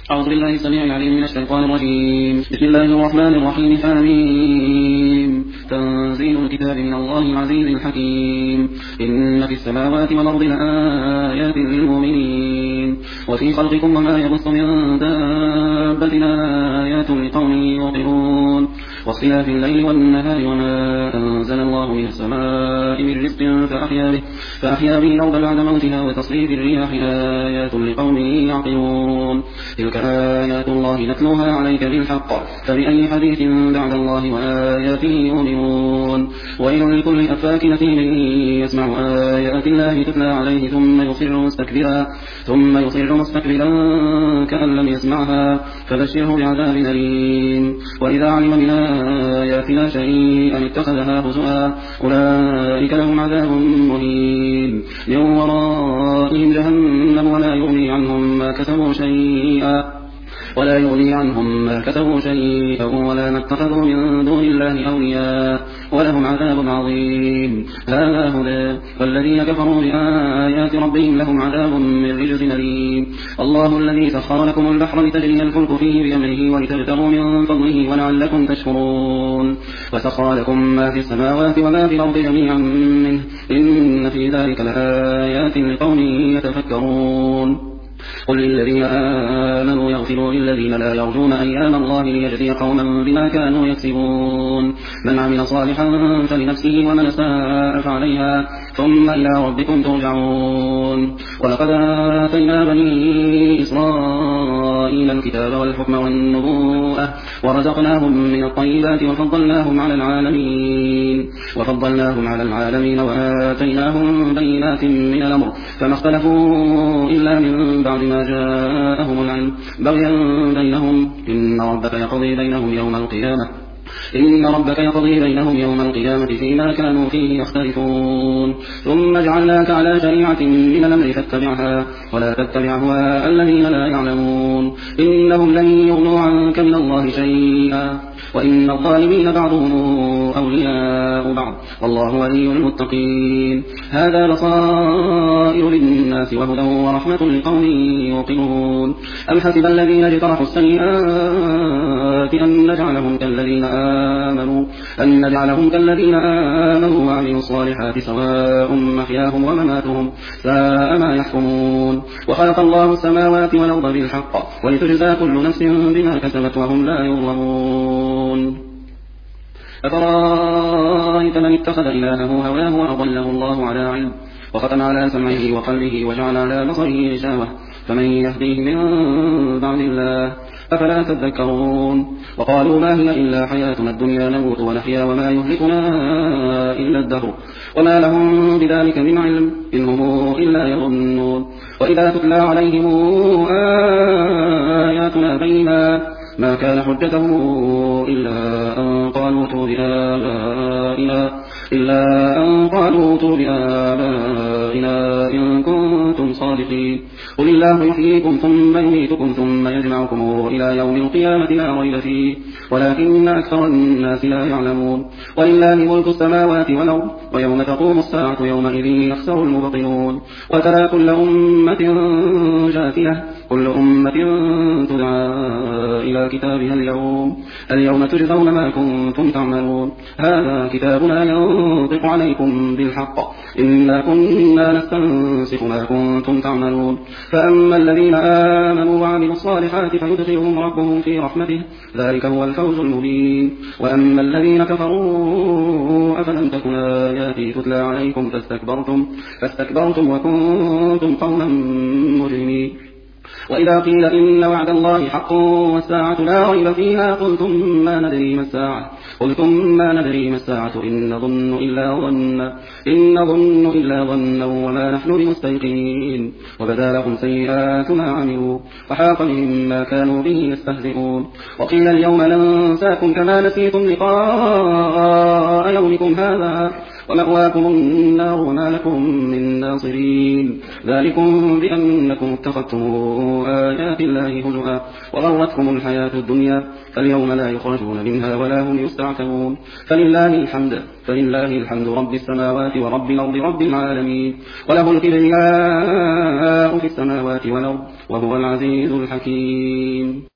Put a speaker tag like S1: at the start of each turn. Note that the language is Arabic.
S1: أعوذ بالله السميع العليم من الشيطان الرجيم. بسم الله الرحمن الرحيم. حميم. تنزيل الكتاب من الله العزيز الحكيم. إن في السماوات والأرض لآيات للمؤمنين وفي خلقكم وما يبث من دابة آيات لقوم يوقنون واختلاف الليل والنهار وما أنزل الله من السماء من رزق فأحيا به الأرض بعد موتها وتصريف الرياح آيات لقوم يعقلون. تلك آيات الله نتلوها عليك بالحق فبأي حديث بعد الله وآياته يؤمنون. ويل لكل أفاك أثيم يسمع آيات الله تتلى عليه ثم يصر مستكبرا كأن لم يسمعها فبشره بعذاب أليم. وإذا علم من آياتنا شيئا اتخذها هزوا أولئك لهم عذاب مهين من ورائهم جهنم ولا يغني عنهم ما كسبوا شيئا ولا ما اتخذوا من دون الله أولياء ولهم عذاب عظيم. هذا هدى والذين كفروا بآيات ربهم لهم عذاب من رجز أليم. الله الذي سخر لكم البحر لتجري الفلك فيه بأمره ولتبتغوا من فضله ولعلكم تشكرون. وسخر لكم ما في السماوات وما في الأرض جميعا منه إن في ذلك لآيات لقوم يتفكرون. قل للذين آمنوا يغفروا للذين لا يرجون أيام الله ليجزي قوما بما كانوا يكسبون. من عمل صالحا فلنفسه ومن أساء فعليها ثم إلى ربكم ترجعون. ولقد آتينا بني إسرائيل الكتاب والحكم والنبوءة ورزقناهم من الطيبات وفضلناهم على العالمين وآتيناهم بينات من الأمر فما اختلفوا إلا من بعد ما جاءهم العلم بغيا بينهم إن ربك يقضي بينهم يوم القيامة فيما كانوا فيه يختلفون. ثم جعلناك على شريعة من الأمر فاتبعها ولا تتبع أهواء الذين لا يعلمون إنهم لن يغنوا عنك من الله شيئا وإن الظالمين بعضهم أولياء بعض والله ولي المتقين. هذا بصائر للناس وهدى ورحمة لقوم يوقنون. أم حسب الذين اجترحوا السيئات أن نجعلهم كالذين آمنوا وعملوا الصالحات سواء محياهم ومماتهم ساء ما يحكمون. وخلق الله السماوات والأرض بالحق ولتجزى كل نفس بما كسبت وهم لا يظلمون. أفرأيت من اتخذ إلهه هواه وأضله الله على علم وختم على سمعه وقلبه وجعل على بصره غشاوة فمن يهديه من بعد الله أفلا تذكرون. وقالوا ما هي إلا حياتنا الدنيا نموت ونحيا وما يهلكنا إلا الدهر وما لهم بذلك من علم إن هم إلا يظنون. وإذا تتلى عليهم آياتنا بينات ما كان حجتهم إلا أن قالوا ائتوا بآبائنا إن كنتم صادقين. قل الله يحييكم ثم يميتكم ثم يجمعكم إلى يوم القيامة لا ريب فيه ولكن أكثر الناس لا يعلمون. ولله ملك السماوات والأرض ويوم تقوم الساعة يومئذ يخسر المبطلون. وترى كل أمة جاثية كل أمة تدعى إلى كتابها اليوم تجزون ما كنتم تعملون. هذا كتابنا ينطق عليكم بالحق إنا كنا نستنسخ ما كنتم تعملون. فأما الذين آمنوا وعملوا الصالحات فيدخلهم ربهم في رحمته ذلك هو الفوز المبين. وأما الذين كفروا أفلم تكن آياتي تتلى عليكم فاستكبرتم وكنتم قوما مجرمين. وإذا قيل إن وعد الله حق والساعة لا ريب فيها قلتم ما ندري ما الساعة إن نظن إلا ظنا وما نحن بمستيقنين. وبدا لهم سيئات ما عملوا وحاق بهم ما كانوا به يستهزئون. وقيل اليوم ننساكم كما نسيتم لقاء يومكم هذا ومأواكم النار وما لكم من ناصرين ذلكم بأنكم اتخذتم آيات الله هزؤا وغرتكم الحياة الدنيا فاليوم لا يخرجون منها ولا هم يستعتبون فلله الحمد رب السماوات ورب الأرض رب العالمين وله الكبرياء في السماوات والأرض وهو العزيز الحكيم.